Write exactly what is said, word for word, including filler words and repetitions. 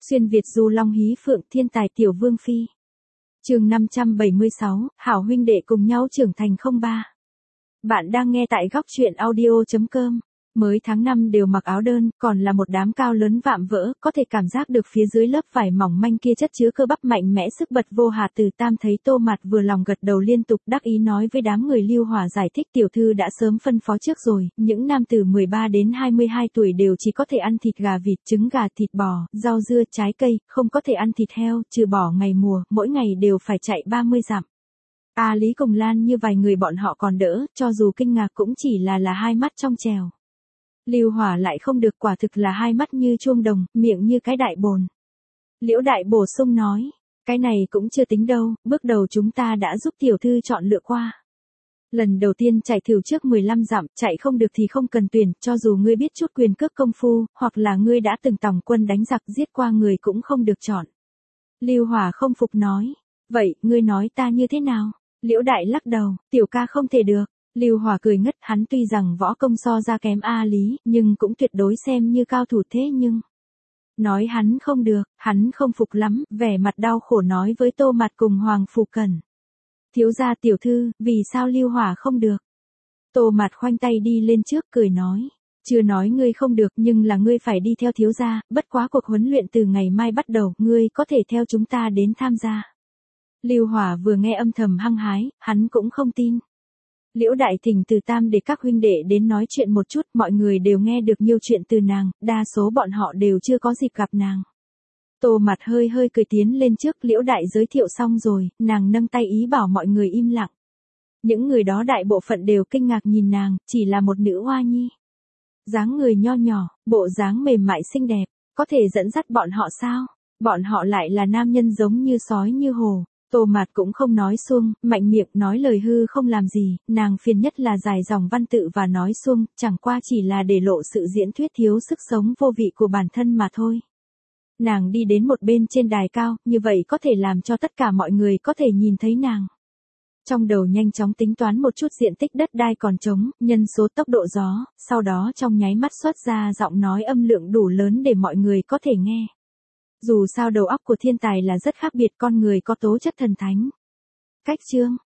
Xuyên Việt du long hí phượng thiên tài tiểu vương phi. Chương năm trăm bảy mươi sáu, hảo huynh đệ cùng nhau trưởng thành không ba. Bạn đang nghe tại góc truyện audio chấm com. Mới tháng năm đều mặc áo đơn, còn là một đám cao lớn vạm vỡ, có thể cảm giác được phía dưới lớp vải mỏng manh kia chất chứa cơ bắp mạnh mẽ sức bật vô hà. Từ Tam thấy Tô Mạt vừa lòng gật đầu liên tục đắc ý nói với đám người Lưu Hòa giải thích tiểu thư đã sớm phân phó trước rồi, những nam từ mười ba đến hai mươi hai tuổi đều chỉ có thể ăn thịt gà vịt, trứng gà, thịt bò, rau dưa, trái cây, không có thể ăn thịt heo, trừ bỏ ngày mùa, mỗi ngày đều phải chạy ba mươi dặm. A Lý cùng Lan như vài người bọn họ còn đỡ, cho dù kinh ngạc cũng chỉ là là hai mắt trong trèo. Lưu Hòa lại không được, quả thực là hai mắt như chuông đồng, miệng như cái đại bồn. Liễu Đại bổ sung nói, cái này cũng chưa tính đâu, bước đầu chúng ta đã giúp tiểu thư chọn lựa qua. Lần đầu tiên chạy thử trước mười lăm dặm, chạy không được thì không cần tuyển, cho dù ngươi biết chút quyền cước công phu, hoặc là ngươi đã từng tòng quân đánh giặc giết qua người cũng không được chọn. Lưu Hòa không phục nói, vậy, ngươi nói ta như thế nào? Liễu Đại lắc đầu, tiểu ca không thể được. Lưu Hòa cười ngất, hắn tuy rằng võ công so ra kém A Lý, nhưng cũng tuyệt đối xem như cao thủ thế nhưng. Nói hắn không được, hắn không phục lắm, vẻ mặt đau khổ nói với Tô Mạt cùng Hoàng Phủ Cẩn. Thiếu gia tiểu thư, vì sao Lưu Hòa không được? Tô Mạt khoanh tay đi lên trước cười nói. Chưa nói ngươi không được nhưng là ngươi phải đi theo thiếu gia, bất quá cuộc huấn luyện từ ngày mai bắt đầu, ngươi có thể theo chúng ta đến tham gia. Lưu Hòa vừa nghe âm thầm hăng hái, hắn cũng không tin. Liễu Đại thỉnh Từ Tam để các huynh đệ đến nói chuyện một chút, mọi người đều nghe được nhiều chuyện từ nàng, đa số bọn họ đều chưa có dịp gặp nàng. Tô Mạt hơi hơi cười tiến lên trước, Liễu Đại giới thiệu xong rồi, nàng nâng tay ý bảo mọi người im lặng. Những người đó đại bộ phận đều kinh ngạc nhìn nàng, chỉ là một nữ hoa nhi. Dáng người nho nhỏ, bộ dáng mềm mại xinh đẹp, có thể dẫn dắt bọn họ sao? Bọn họ lại là nam nhân giống như sói như hổ. Tô Mạt cũng không nói suông, mạnh miệng nói lời hư không làm gì, nàng phiền nhất là dài dòng văn tự và nói suông, chẳng qua chỉ là để lộ sự diễn thuyết thiếu sức sống vô vị của bản thân mà thôi. Nàng đi đến một bên trên đài cao, như vậy có thể làm cho tất cả mọi người có thể nhìn thấy nàng. Trong đầu nhanh chóng tính toán một chút diện tích đất đai còn trống, nhân số tốc độ gió, sau đó trong nháy mắt xuất ra giọng nói âm lượng đủ lớn để mọi người có thể nghe. Dù sao đầu óc của thiên tài là rất khác biệt, con người có tố chất thần thánh. Cách chương,